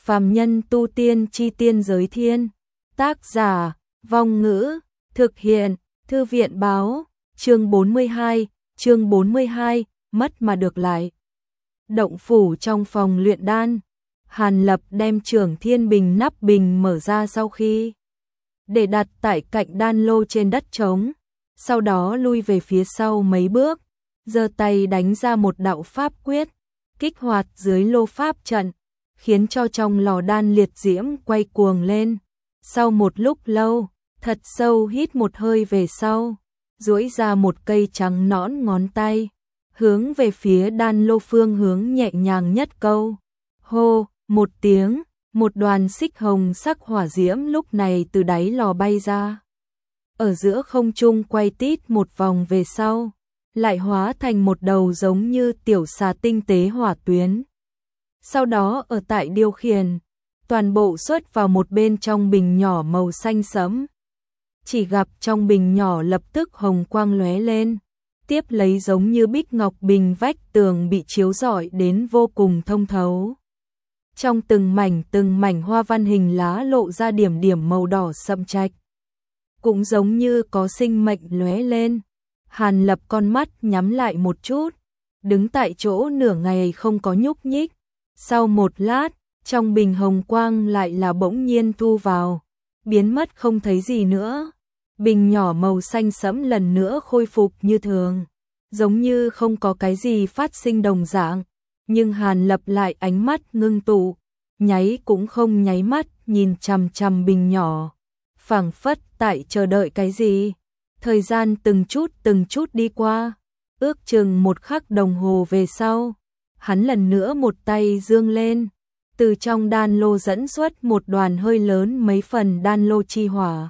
Phàm nhân tu tiên chi tiên giới thiên. Tác giả, Vong Ngữ, thực hiện, Thư viện báo, chương 42, mất mà được lại. Động phủ trong phòng luyện đan, Hàn Lập đem Trường Thiên Bình nắp bình mở ra sau khi để đặt tại cạnh đan lô trên đất trống, sau đó lui về phía sau mấy bước, giơ tay đánh ra một đạo pháp quyết, kích hoạt dưới lô pháp trận, khiến cho trong lò đan liệt diễm quay cuồng lên. Sau một lúc lâu, thật sâu hít một hơi về sau, duỗi ra một cây trắng nõn ngón tay, hướng về phía đan lô phương hướng nhẹ nhàng nhất câu. Hô, một tiếng, một đoàn xích hồng sắc hỏa diễm lúc này từ đáy lò bay ra. Ở giữa không trung quay tít một vòng về sau, lại hóa thành một đầu giống như tiểu xà tinh tế hỏa tuyến. Sau đó ở tại điều khiển, toàn bộ xuất vào một bên trong bình nhỏ màu xanh sẫm. Chỉ gặp trong bình nhỏ lập tức hồng quang lóe lên, tiếp lấy giống như bích ngọc bình vách tường bị chiếu rọi đến vô cùng thông thấu. Trong từng mảnh hoa văn hình lá lộ ra điểm điểm màu đỏ sậm trạch, cũng giống như có sinh mệnh lóe lên. Hàn Lập con mắt nhắm lại một chút, đứng tại chỗ nửa ngày không có nhúc nhích. Sau một lát, trong bình hồng quang lại là bỗng nhiên thu vào, biến mất không thấy gì nữa. Bình nhỏ màu xanh sẫm lần nữa khôi phục như thường, giống như không có cái gì phát sinh đồng dạng. Nhưng Hàn Lập lại ánh mắt ngưng tụ, nháy cũng không nháy mắt nhìn chằm chằm bình nhỏ, phảng phất tại chờ đợi cái gì. Thời gian từng chút đi qua, ước chừng một khắc đồng hồ về sau, hắn lần nữa một tay giương lên, từ trong đan lô dẫn xuất một đoàn hơi lớn mấy phần đan lô chi hỏa,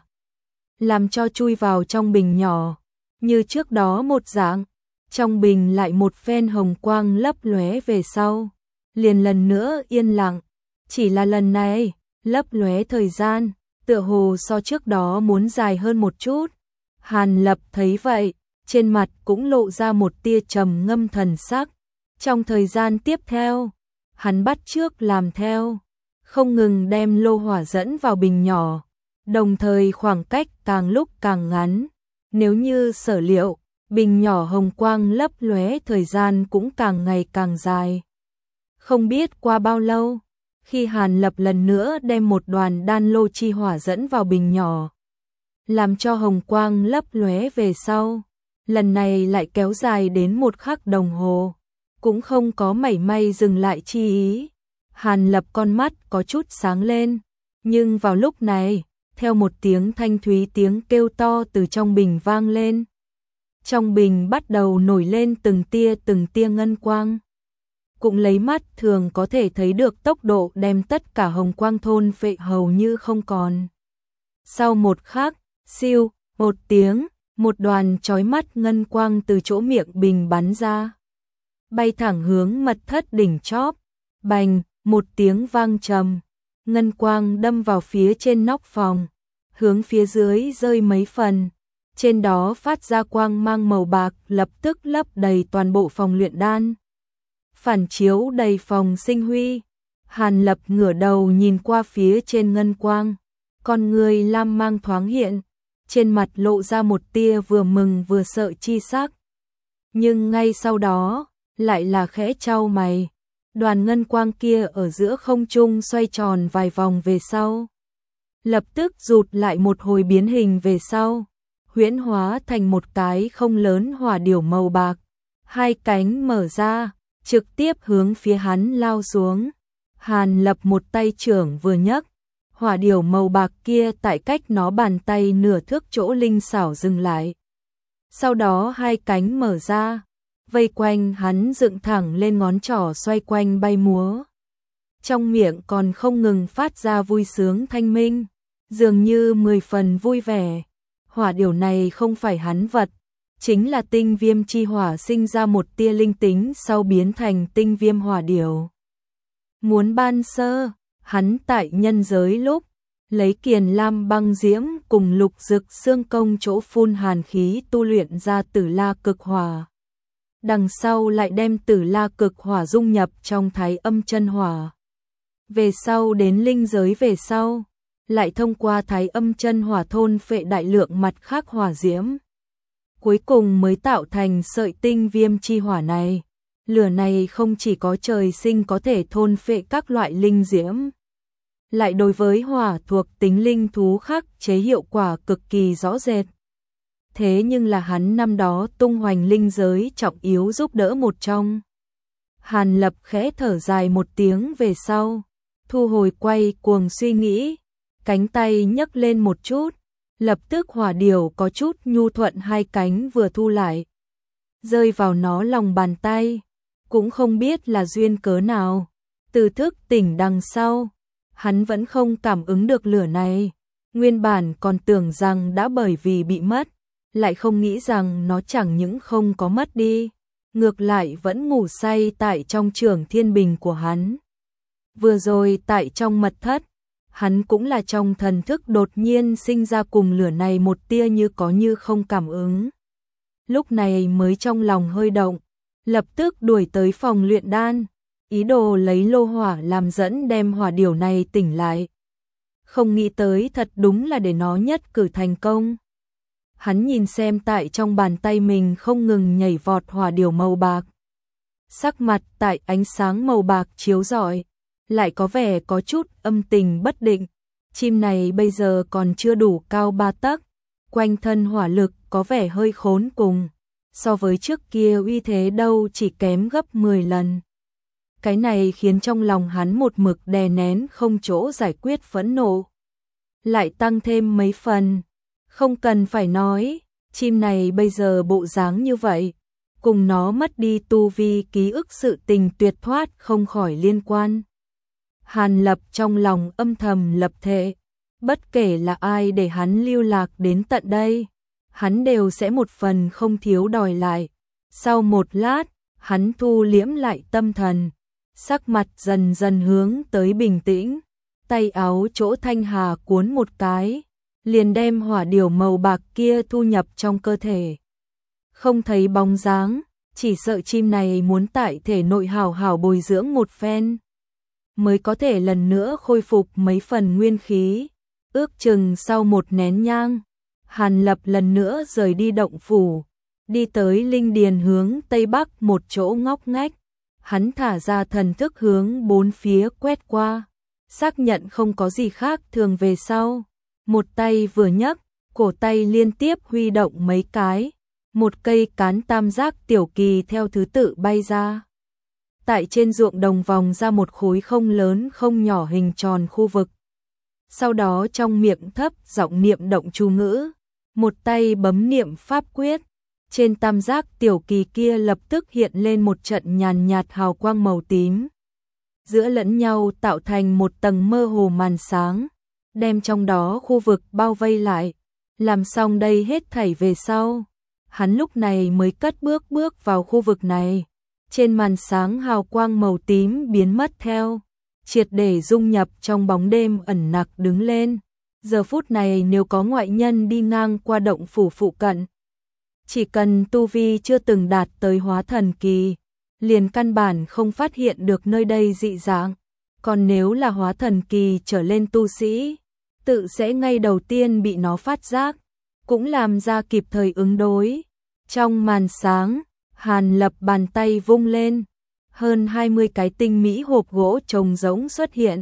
làm cho chui vào trong bình nhỏ, như trước đó một dạng. Trong bình lại một phen hồng quang lấp lóe về sau, liền lần nữa yên lặng, chỉ là lần này, lấp lóe thời gian, tựa hồ so trước đó muốn dài hơn một chút. Hàn Lập thấy vậy, trên mặt cũng lộ ra một tia trầm ngâm thần sắc. Trong thời gian tiếp theo, hắn bắt chước làm theo, không ngừng đem lô hỏa dẫn vào bình nhỏ, đồng thời khoảng cách càng lúc càng ngắn. Nếu như sở liệu, bình nhỏ hồng quang lấp lóe thời gian cũng càng ngày càng dài. Không biết qua bao lâu, khi Hàn Lập lần nữa đem một đoàn đan lô chi hỏa dẫn vào bình nhỏ, làm cho hồng quang lấp lóe về sau, lần này lại kéo dài đến một khắc đồng hồ, cũng không có mảy may dừng lại chi ý. Hàn Lập con mắt có chút sáng lên, nhưng vào lúc này, theo một tiếng thanh thúy tiếng kêu to từ trong bình vang lên. Trong bình bắt đầu nổi lên từng tia ngân quang, cũng lấy mắt thường có thể thấy được tốc độ đem tất cả hồng quang thôn phệ hầu như không còn. Sau một khắc, siêu, một tiếng, một đoàn chói mắt ngân quang từ chỗ miệng bình bắn ra, bay thẳng hướng mật thất đỉnh chóp. Bành, một tiếng vang trầm, ngân quang đâm vào phía trên nóc phòng, hướng phía dưới rơi mấy phần. Trên đó phát ra quang mang màu bạc lập tức lấp đầy toàn bộ phòng luyện đan, phản chiếu đầy phòng sinh huy. Hàn Lập ngửa đầu nhìn qua phía trên ngân quang, con người lam mang thoáng hiện, trên mặt lộ ra một tia vừa mừng vừa sợ chi sắc. Nhưng ngay sau đó, lại là khẽ chau mày, đoàn ngân quang kia ở giữa không trung xoay tròn vài vòng về sau, lập tức rụt lại một hồi biến hình về sau, huyễn hóa thành một cái không lớn hỏa điểu màu bạc, hai cánh mở ra, trực tiếp hướng phía hắn lao xuống. Hàn Lập một tay trưởng vừa nhấc, hỏa điểu màu bạc kia tại cách nó bàn tay nửa thước chỗ linh xảo dừng lại. Sau đó hai cánh mở ra, vây quanh hắn dựng thẳng lên, ngón trỏ xoay quanh bay múa. Trong miệng còn không ngừng phát ra vui sướng thanh minh, dường như 10 phần vui vẻ. Hỏa điểu này không phải hắn vật, chính là tinh viêm chi hỏa sinh ra một tia linh tính sau biến thành tinh viêm hỏa điểu. Muốn ban sơ, hắn tại nhân giới lúc, lấy kiền lam băng diễm cùng lục dực xương công chỗ phun hàn khí tu luyện ra tử la cực hỏa. Đằng sau lại đem tử la cực hỏa dung nhập trong thái âm chân hỏa. Về sau đến linh giới về sau, lại thông qua Thái Âm chân hỏa thôn phệ đại lượng mặt khác hỏa diễm. Cuối cùng mới tạo thành sợi tinh viêm chi hỏa này. Lửa này không chỉ có trời sinh có thể thôn phệ các loại linh diễm, lại đối với hỏa thuộc tính linh thú khác chế hiệu quả cực kỳ rõ rệt. Thế nhưng là hắn năm đó tung hoành linh giới trọng yếu giúp đỡ một trong. Hàn Lập khẽ thở dài một tiếng về sau, thu hồi quay cuồng suy nghĩ, cánh tay nhấc lên một chút, lập tức hỏa điểu có chút nhu thuận hai cánh vừa thu lại, rơi vào nó lòng bàn tay, cũng không biết là duyên cớ nào, từ thức tỉnh đằng sau, hắn vẫn không cảm ứng được lửa này, nguyên bản còn tưởng rằng đã bởi vì bị mất, lại không nghĩ rằng nó chẳng những không có mất đi, ngược lại vẫn ngủ say tại trong trường thiên bình của hắn. Vừa rồi tại trong mật thất, hắn cũng là trong thần thức đột nhiên sinh ra cùng lửa này một tia như có như không cảm ứng. Lúc này mới trong lòng hơi động, lập tức đuổi tới phòng luyện đan, ý đồ lấy lô hỏa làm dẫn đem hỏa điểu này tỉnh lại. Không nghĩ tới thật đúng là để nó nhất cử thành công. Hắn nhìn xem tại trong bàn tay mình không ngừng nhảy vọt hỏa điểu màu bạc. Sắc mặt tại ánh sáng màu bạc chiếu rọi, lại có vẻ có chút âm tình bất định. Chim này bây giờ còn chưa đủ cao 3 tấc, quanh thân hỏa lực có vẻ hơi khốn cùng. So với trước kia uy thế đâu chỉ kém gấp 10 lần. Cái này khiến trong lòng hắn một mực đè nén không chỗ giải quyết phẫn nộ. Lại tăng thêm mấy phần. Không cần phải nói, chim này bây giờ bộ dáng như vậy, cùng nó mất đi tu vi ký ức sự tình tuyệt thoát không khỏi liên quan. Hàn Lập trong lòng âm thầm lập thệ, bất kể là ai để hắn lưu lạc đến tận đây, hắn đều sẽ một phần không thiếu đòi lại. Sau một lát, hắn thu liễm lại tâm thần, sắc mặt dần dần hướng tới bình tĩnh, tay áo chỗ thanh hà cuốn một cái, liền đem hỏa điểu màu bạc kia thu nhập trong cơ thể. Không thấy bóng dáng, chỉ sợ chim này muốn tại thể nội hảo hảo bồi dưỡng một phen, mới có thể lần nữa khôi phục mấy phần nguyên khí. Ước chừng sau một nén nhang, Hàn Lập lần nữa rời đi động phủ, đi tới linh điền hướng tây bắc một chỗ ngóc ngách. Hắn thả ra thần thức hướng bốn phía quét qua, xác nhận không có gì khác thường về sau. Một tay vừa nhấc, cổ tay liên tiếp huy động mấy cái, một cây cán tam giác tiểu kỳ theo thứ tự bay ra. Tại trên ruộng đồng vòng ra một khối không lớn không nhỏ hình tròn khu vực. Sau đó trong miệng thấp giọng niệm động chú ngữ, một tay bấm niệm pháp quyết. Trên tam giác tiểu kỳ kia lập tức hiện lên một trận nhàn nhạt hào quang màu tím. Giữa lẫn nhau tạo thành một tầng mơ hồ màn sáng, đem trong đó khu vực bao vây lại. Làm xong đây hết thảy về sau, hắn lúc này mới cất bước vào khu vực này. Trên màn sáng hào quang màu tím biến mất theo, triệt để dung nhập trong bóng đêm ẩn nặc đứng lên. Giờ phút này nếu có ngoại nhân đi ngang qua động phủ phụ cận, chỉ cần tu vi chưa từng đạt tới hóa thần kỳ, liền căn bản không phát hiện được nơi đây dị dạng. Còn nếu là hóa thần kỳ trở lên tu sĩ, tự sẽ ngay đầu tiên bị nó phát giác, cũng làm ra kịp thời ứng đối. Trong màn sáng, Hàn Lập bàn tay vung lên, hơn 20 cái tinh mỹ hộp gỗ trông rỗng xuất hiện.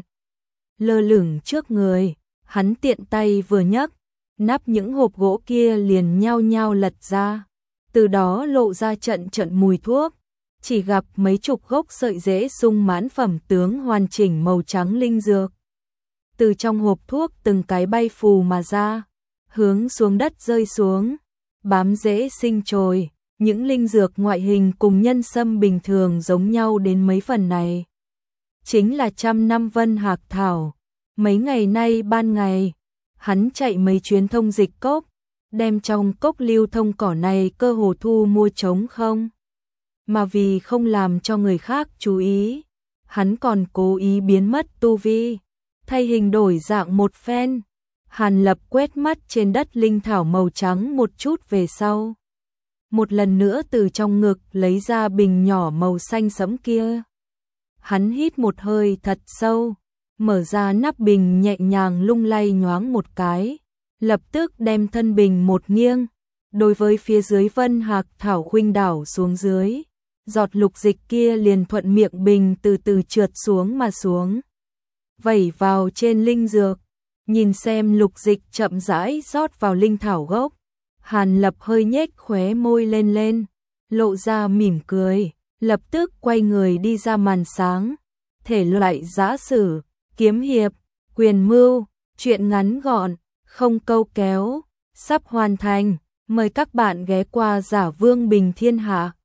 Lơ lửng trước người, hắn tiện tay vừa nhấc, nắp những hộp gỗ kia liền nhao nhao lật ra, từ đó lộ ra trận trận mùi thuốc. Chỉ gặp mấy chục gốc sợi rễ sung mãn phẩm tướng hoàn chỉnh màu trắng linh dược. Từ trong hộp thuốc từng cái bay phù mà ra, hướng xuống đất rơi xuống, bám rễ sinh trồi. Những linh dược ngoại hình cùng nhân sâm bình thường giống nhau đến mấy phần này. Chính là 100 năm vân hạc thảo. Mấy ngày nay ban ngày, hắn chạy mấy chuyến thông dịch cốc, đem trong cốc lưu thông cỏ này cơ hồ thu mua trống không. Mà vì không làm cho người khác chú ý, hắn còn cố ý biến mất tu vi, thay hình đổi dạng một phen. Hàn Lập quét mắt trên đất linh thảo màu trắng một chút về sau, một lần nữa từ trong ngực lấy ra bình nhỏ màu xanh sẫm kia. Hắn hít một hơi thật sâu, mở ra nắp bình nhẹ nhàng lung lay nhoáng một cái, lập tức đem thân bình một nghiêng, đối với phía dưới Vân Hạc Thảo khuynh đảo xuống dưới. Giọt lục dịch kia liền thuận miệng bình từ từ trượt xuống mà xuống, vẩy vào trên linh dược. Nhìn xem lục dịch chậm rãi rót vào linh thảo gốc, Hàn Lập hơi nhếch khóe môi lên, lộ ra mỉm cười, lập tức quay người đi ra màn sáng. Thể loại giã sử, kiếm hiệp, quyền mưu, truyện ngắn gọn, không câu kéo, sắp hoàn thành. Mời các bạn ghé qua Giả Vương Bình Thiên Hạ.